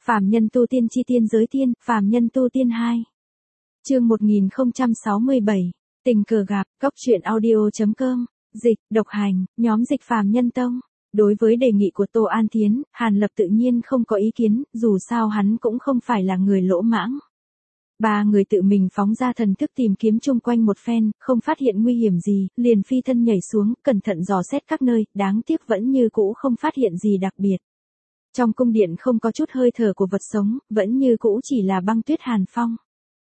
Phàm nhân tu tiên chi tiên giới tiên, phàm nhân tu tiên 2. Chương 1067. Tình cờ gặp, góc truyện audio.com, dịch, độc hành, nhóm dịch phàm nhân tông. Đối với đề nghị của Tô An Thiến, Hàn Lập tự nhiên không có ý kiến, dù sao hắn cũng không phải là người lỗ mãng. Ba người tự mình phóng ra thần thức tìm kiếm chung quanh một phen, không phát hiện nguy hiểm gì, liền phi thân nhảy xuống, cẩn thận dò xét các nơi, đáng tiếc vẫn như cũ không phát hiện gì đặc biệt. Trong cung điện không có chút hơi thở của vật sống, vẫn như cũ chỉ là băng tuyết hàn phong.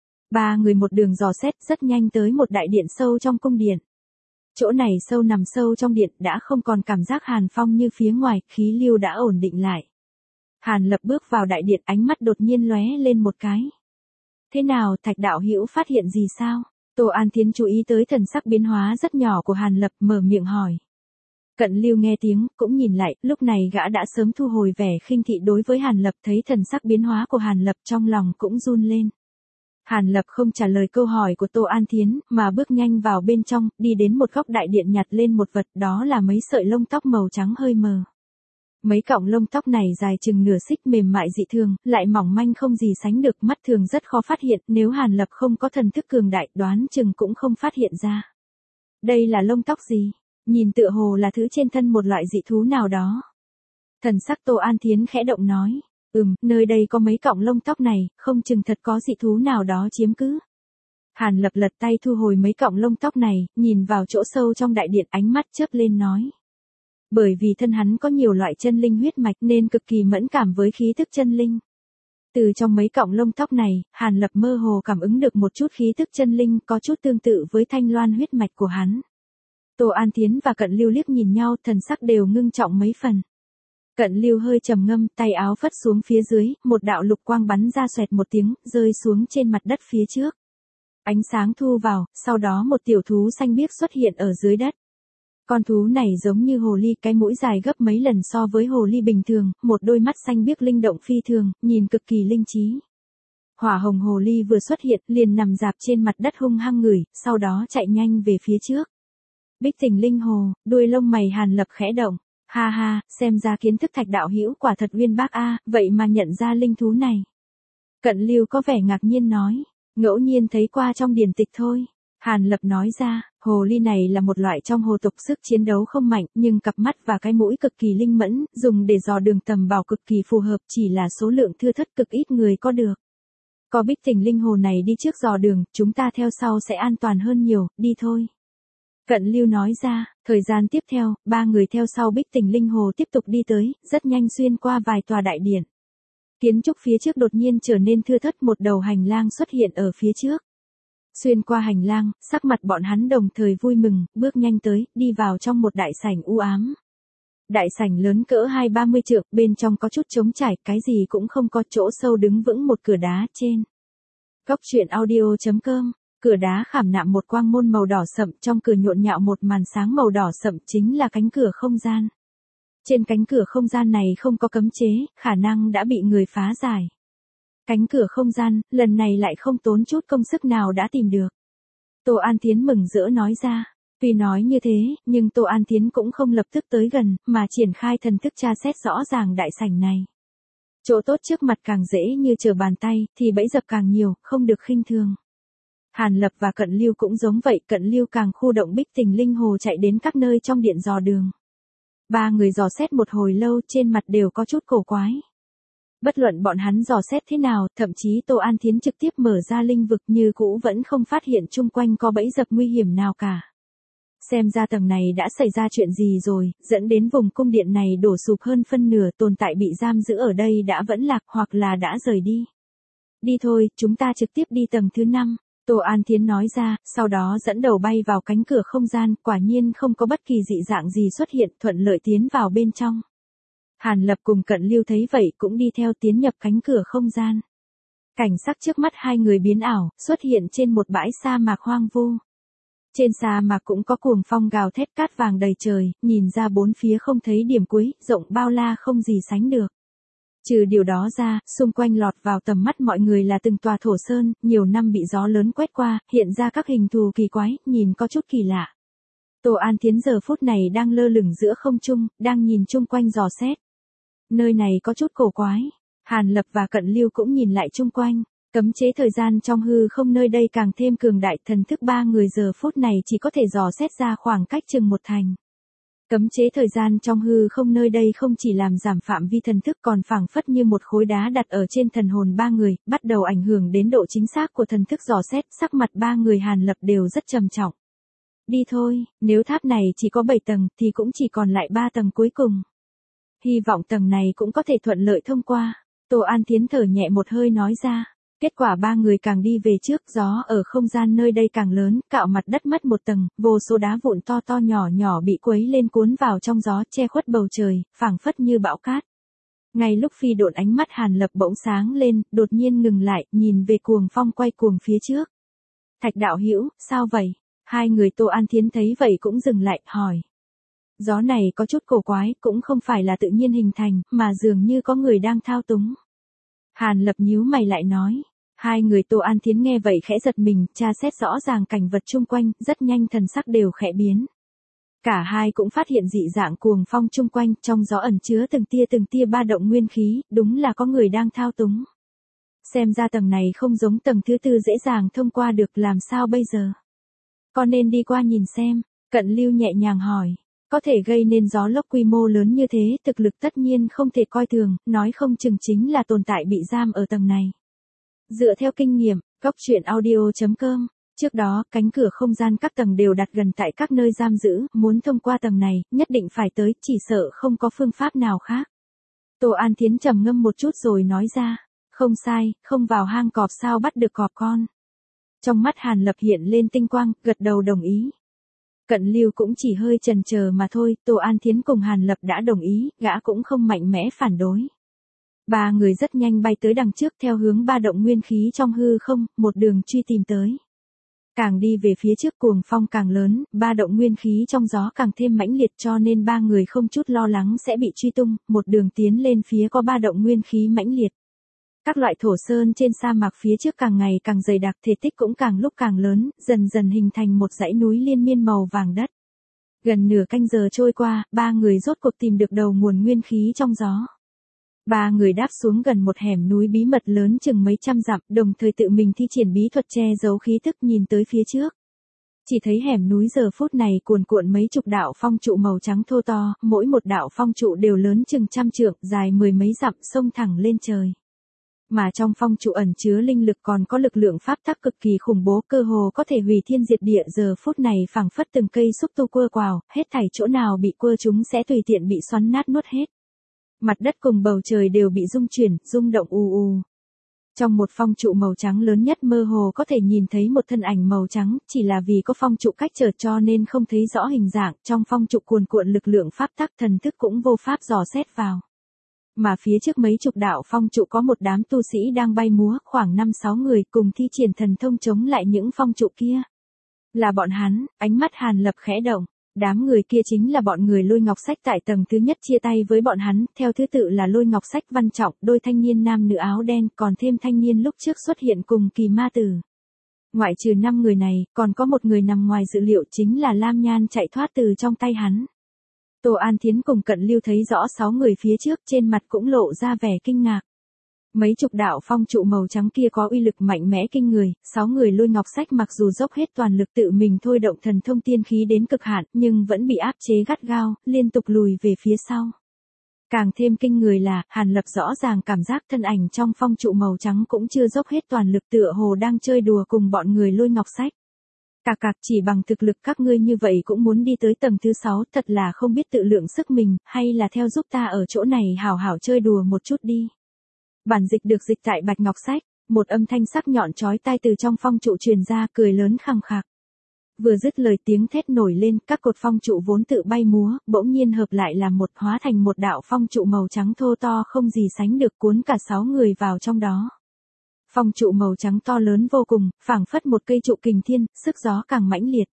Ba người một đường dò xét rất nhanh tới một đại điện sâu trong cung điện. Chỗ này nằm sâu trong điện đã không còn cảm giác hàn phong như phía ngoài, khí lưu đã ổn định lại. Hàn Lập bước vào đại điện, ánh mắt đột nhiên lóe lên một cái. Thế nào, Thạch đạo hữu phát hiện gì sao? Tô An Thiến chú ý tới thần sắc biến hóa rất nhỏ của Hàn Lập, mở miệng hỏi. Cận Lưu nghe tiếng, cũng nhìn lại, lúc này gã đã sớm thu hồi vẻ khinh thị đối với Hàn Lập, thấy thần sắc biến hóa của Hàn Lập trong lòng cũng run lên. Hàn Lập không trả lời câu hỏi của Tô An Thiến, mà bước nhanh vào bên trong, đi đến một góc đại điện nhặt lên một vật, đó là mấy sợi lông tóc màu trắng hơi mờ. Mấy cọng lông tóc này dài chừng nửa xích, mềm mại dị thường, lại mỏng manh không gì sánh được, mắt thường rất khó phát hiện, nếu Hàn Lập không có thần thức cường đại, đoán chừng cũng không phát hiện ra. Đây là lông tóc gì? Nhìn tựa hồ là thứ trên thân một loại dị thú nào đó. Thần sắc Tô An Thiến khẽ động nói. Nơi đây có mấy cọng lông tóc này, không chừng thật có dị thú nào đó chiếm cứ. Hàn Lập lật tay thu hồi mấy cọng lông tóc này, nhìn vào chỗ sâu trong đại điện, ánh mắt chớp lên nói. Bởi vì thân hắn có nhiều loại chân linh huyết mạch nên cực kỳ mẫn cảm với khí tức chân linh. Từ trong mấy cọng lông tóc này, Hàn Lập mơ hồ cảm ứng được một chút khí tức chân linh, có chút tương tự với thanh loan huyết mạch của hắn. Tô An Thiến và Cận Lưu liếc nhìn nhau, thần sắc đều ngưng trọng mấy phần. Cận Lưu hơi trầm ngâm, tay áo phất xuống phía dưới, một đạo lục quang bắn ra xoẹt một tiếng, rơi xuống trên mặt đất phía trước. Ánh sáng thu vào, sau đó một tiểu thú xanh biếc xuất hiện ở dưới đất. Con thú này giống như hồ ly, cái mũi dài gấp mấy lần so với hồ ly bình thường, một đôi mắt xanh biếc linh động phi thường, nhìn cực kỳ linh trí. Hỏa hồng hồ ly vừa xuất hiện, liền nằm rạp trên mặt đất hung hăng ngửi, sau đó chạy nhanh về phía trước. Bích Tình linh hồ, đuôi lông mày Hàn Lập khẽ động. Ha ha, xem ra kiến thức Thạch đạo hữu quả thật uyên bác a, vậy mà nhận ra linh thú này. Cận Lưu có vẻ ngạc nhiên nói, ngẫu nhiên thấy qua trong điển tịch thôi. Hàn Lập nói ra, hồ ly này là một loại trong hồ tộc, sức chiến đấu không mạnh, nhưng cặp mắt và cái mũi cực kỳ linh mẫn, dùng để dò đường tầm bảo cực kỳ phù hợp, chỉ là số lượng thưa thớt, cực ít người có được. Có Bích Tình linh hồ này đi trước dò đường, chúng ta theo sau sẽ an toàn hơn nhiều, đi thôi. Cận Lưu nói ra, thời gian tiếp theo, ba người theo sau Bích Tình linh hồ tiếp tục đi tới, rất nhanh xuyên qua vài tòa đại điện. Kiến trúc phía trước đột nhiên trở nên thưa thớt, một đầu hành lang xuất hiện ở phía trước. Xuyên qua hành lang, sắc mặt bọn hắn đồng thời vui mừng, bước nhanh tới, đi vào trong một đại sảnh u ám. Đại sảnh lớn cỡ 20-30 trượng, bên trong có chút trống trải, cái gì cũng không có, chỗ sâu đứng vững một cửa đá trên. Góc truyện audio.com. Cửa đá khảm nạm một quang môn màu đỏ sậm, trong cửa nhộn nhạo một màn sáng màu đỏ sậm, chính là cánh cửa không gian. Trên cánh cửa không gian này không có cấm chế, khả năng đã bị người phá giải. Cánh cửa không gian, lần này lại không tốn chút công sức nào đã tìm được. Tô An Thiến mừng rỡ nói ra. Tuy nói như thế, nhưng Tô An Thiến cũng không lập tức tới gần, mà triển khai thần thức tra xét rõ ràng đại sảnh này. Chỗ tốt trước mặt càng dễ như trở bàn tay, thì bẫy dập càng nhiều, không được khinh thường. Hàn Lập và Cận Lưu cũng giống vậy, Cận Lưu càng khu động Bích Tình linh hồ chạy đến các nơi trong điện dò đường. Ba người dò xét một hồi lâu, trên mặt đều có chút cổ quái. Bất luận bọn hắn dò xét thế nào, thậm chí Tô An Thiến trực tiếp mở ra linh vực, như cũ vẫn không phát hiện chung quanh có bẫy dập nguy hiểm nào cả. Xem ra tầng này đã xảy ra chuyện gì rồi, dẫn đến vùng cung điện này đổ sụp hơn phân nửa, tồn tại bị giam giữ ở đây đã vẫn lạc hoặc là đã rời đi. Đi thôi, chúng ta trực tiếp đi tầng thứ 5. Tô An Thiến nói ra, sau đó dẫn đầu bay vào cánh cửa không gian, quả nhiên không có bất kỳ dị dạng gì xuất hiện, thuận lợi tiến vào bên trong. Hàn Lập cùng Cận Lưu thấy vậy cũng đi theo tiến nhập cánh cửa không gian. Cảnh sắc trước mắt hai người biến ảo, xuất hiện trên một bãi sa mạc hoang vu. Trên sa mạc cũng có cuồng phong gào thét, cát vàng đầy trời, nhìn ra bốn phía không thấy điểm cuối, rộng bao la không gì sánh được. Trừ điều đó ra, xung quanh lọt vào tầm mắt mọi người là từng tòa thổ sơn, nhiều năm bị gió lớn quét qua, hiện ra các hình thù kỳ quái, nhìn có chút kỳ lạ. Tô An Thiến giờ phút này đang lơ lửng giữa không trung, đang nhìn chung quanh dò xét. Nơi này có chút cổ quái. Hàn Lập và Cận Lưu cũng nhìn lại chung quanh, cấm chế thời gian trong hư không nơi đây càng thêm cường đại, thần thức ba người giờ phút này chỉ có thể dò xét ra khoảng cách chừng một thành. Cấm chế thời gian trong hư không nơi đây không chỉ làm giảm phạm vi thần thức còn phảng phất như một khối đá đặt ở trên thần hồn ba người, bắt đầu ảnh hưởng đến độ chính xác của thần thức dò xét, sắc mặt ba người Hàn Lập đều rất trầm trọng. Đi thôi, nếu tháp này chỉ có 7 tầng thì cũng chỉ còn lại 3 tầng cuối cùng. Hy vọng tầng này cũng có thể thuận lợi thông qua. Tô An Thiến thở nhẹ một hơi nói ra. Kết quả ba người càng đi về trước, gió ở không gian nơi đây càng lớn, cạo mặt đất mất một tầng, vô số đá vụn to to nhỏ nhỏ bị quấy lên cuốn vào trong gió, che khuất bầu trời, phảng phất như bão cát. Ngay lúc phi độn, ánh mắt Hàn Lập bỗng sáng lên, đột nhiên ngừng lại, nhìn về Cuồng Phong quay cuồng phía trước. Thạch đạo hữu, sao vậy? Hai người Tô An Thiến thấy vậy cũng dừng lại, hỏi. Gió này có chút cổ quái, cũng không phải là tự nhiên hình thành, mà dường như có người đang thao túng. Hàn Lập nhíu mày lại nói. Hai người Tô An Thiến nghe vậy khẽ giật mình, tra xét rõ ràng cảnh vật chung quanh, rất nhanh thần sắc đều khẽ biến. Cả hai cũng phát hiện dị dạng cuồng phong chung quanh, trong gió ẩn chứa từng tia ba động nguyên khí, đúng là có người đang thao túng. Xem ra tầng này không giống tầng thứ tư dễ dàng thông qua được, làm sao bây giờ? Con nên đi qua nhìn xem, Cận Lưu nhẹ nhàng hỏi. Có thể gây nên gió lốc quy mô lớn như thế, thực lực tất nhiên không thể coi thường, nói không chừng chính là tồn tại bị giam ở tầng này. Dựa theo kinh nghiệm, goctruyện.audio.com, trước đó, cánh cửa không gian các tầng đều đặt gần tại các nơi giam giữ, muốn thông qua tầng này, nhất định phải tới, chỉ sợ không có phương pháp nào khác. Tô An Thiến trầm ngâm một chút rồi nói ra, không sai, không vào hang cọp sao bắt được cọp con. Trong mắt Hàn Lập hiện lên tinh quang, gật đầu đồng ý. Cận Lưu cũng chỉ hơi chần chờ mà thôi, Tô An Thiến cùng Hàn Lập đã đồng ý, gã cũng không mạnh mẽ phản đối. Ba người rất nhanh bay tới đằng trước theo hướng ba động nguyên khí trong hư không, một đường truy tìm tới. Càng đi về phía trước cuồng phong càng lớn, ba động nguyên khí trong gió càng thêm mãnh liệt cho nên ba người không chút lo lắng sẽ bị truy tung, một đường tiến lên phía có ba động nguyên khí mãnh liệt. Các loại thổ sơn trên sa mạc phía trước càng ngày càng dày đặc, thể tích cũng càng lúc càng lớn, dần dần hình thành một dãy núi liên miên màu vàng đất. Gần nửa canh giờ trôi qua, ba người rốt cuộc tìm được đầu nguồn nguyên khí trong gió. Ba người đáp xuống gần một hẻm núi bí mật lớn chừng mấy trăm dặm, đồng thời tự mình thi triển bí thuật che giấu khí tức nhìn tới phía trước. Chỉ thấy hẻm núi giờ phút này cuồn cuộn mấy chục đạo phong trụ màu trắng thô to, mỗi một đạo phong trụ đều lớn chừng trăm trượng, dài mười mấy dặm, xông thẳng lên trời. Mà trong phong trụ ẩn chứa linh lực còn có lực lượng pháp tắc cực kỳ khủng bố, cơ hồ có thể hủy thiên diệt địa, giờ phút này phảng phất từng cây xúc tu quơ quào, hết thảy chỗ nào bị quơ chúng sẽ tùy tiện bị xoắn nát nuốt hết. Mặt đất cùng bầu trời đều bị rung chuyển, rung động ù ù. Trong một phong trụ màu trắng lớn nhất mơ hồ có thể nhìn thấy một thân ảnh màu trắng, chỉ là vì có phong trụ cách trở cho nên không thấy rõ hình dạng, trong phong trụ cuồn cuộn lực lượng pháp tắc thần thức cũng vô pháp dò xét vào. Mà phía trước mấy chục đạo phong trụ có một đám tu sĩ đang bay múa, khoảng 5-6 người cùng thi triển thần thông chống lại những phong trụ kia. Là bọn hắn, ánh mắt Hàn Lập khẽ động. Đám người kia chính là bọn người Lôi Ngọc Sách tại tầng thứ nhất, chia tay với bọn hắn, theo thứ tự là Lôi Ngọc Sách, Văn Trọng, đôi thanh niên nam nữ áo đen, còn thêm thanh niên lúc trước xuất hiện cùng Kỳ Ma Tử. Ngoại trừ 5 người này, còn có một người nằm ngoài dự liệu chính là Lam Nhan chạy thoát từ trong tay hắn. Tô An Thiến cùng Cận Lưu thấy rõ 6 người phía trước, trên mặt cũng lộ ra vẻ kinh ngạc. Mấy chục đạo phong trụ màu trắng kia có uy lực mạnh mẽ kinh người, 6 người Lôi Ngọc Sách mặc dù dốc hết toàn lực tự mình thôi động thần thông tiên khí đến cực hạn, nhưng vẫn bị áp chế gắt gao, liên tục lùi về phía sau. Càng thêm kinh người là, Hàn Lập rõ ràng cảm giác thân ảnh trong phong trụ màu trắng cũng chưa dốc hết toàn lực, tựa hồ đang chơi đùa cùng bọn người Lôi Ngọc Sách. Cạc chỉ bằng thực lực các ngươi như vậy cũng muốn đi tới tầng thứ 6, thật là không biết tự lượng sức mình, hay là theo giúp ta ở chỗ này hảo hảo chơi đùa một chút đi. Bản dịch được dịch tại Bạch Ngọc Sách, một âm thanh sắc nhọn chói tai từ trong phong trụ truyền ra, cười lớn khằng khạc. Vừa dứt lời tiếng thét nổi lên, các cột phong trụ vốn tự bay múa, bỗng nhiên hợp lại làm một, hóa thành một đạo phong trụ màu trắng thô to không gì sánh được, cuốn cả 6 người vào trong đó. Phong trụ màu trắng to lớn vô cùng, phảng phất một cây trụ kình thiên, sức gió càng mãnh liệt.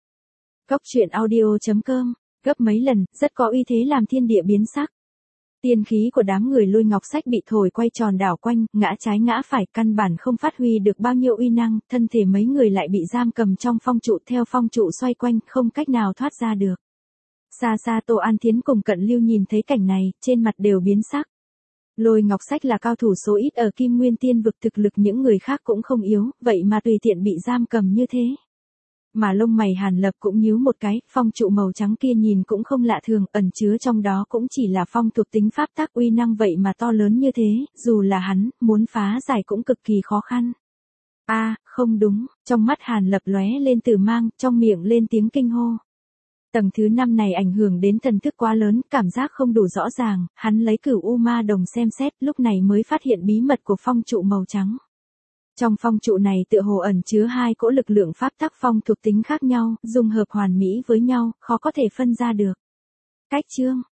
Goctruyện.audio.com, gấp mấy lần, rất có uy thế làm thiên địa biến sắc. Tiên khí của đám người Lôi Ngọc Sách bị thổi quay tròn đảo quanh, ngã trái ngã phải, căn bản không phát huy được bao nhiêu uy năng, thân thể mấy người lại bị giam cầm trong phong trụ, theo phong trụ xoay quanh, không cách nào thoát ra được. Xa xa Tô An Thiến cùng Cận Lưu nhìn thấy cảnh này, trên mặt đều biến sắc. Lôi Ngọc Sách là cao thủ số ít ở Kim Nguyên Tiên vực, thực lực những người khác cũng không yếu, vậy mà tùy tiện bị giam cầm như thế. Mà lông mày Hàn Lập cũng nhíu một cái, phong trụ màu trắng kia nhìn cũng không lạ thường, ẩn chứa trong đó cũng chỉ là phong thuộc tính pháp tác uy năng, vậy mà to lớn như thế, dù là hắn, muốn phá giải cũng cực kỳ khó khăn. Không đúng, trong mắt Hàn Lập lóe lên tử mang, trong miệng lên tiếng kinh hô. Tầng thứ 5 này ảnh hưởng đến thần thức quá lớn, cảm giác không đủ rõ ràng, hắn lấy Cửu U Ma Đồng xem xét, lúc này mới phát hiện bí mật của phong trụ màu trắng. Trong phong trụ này tựa hồ ẩn chứa hai cỗ lực lượng pháp tắc phong thuộc tính khác nhau, dung hợp hoàn mỹ với nhau, khó có thể phân ra được. Cách chương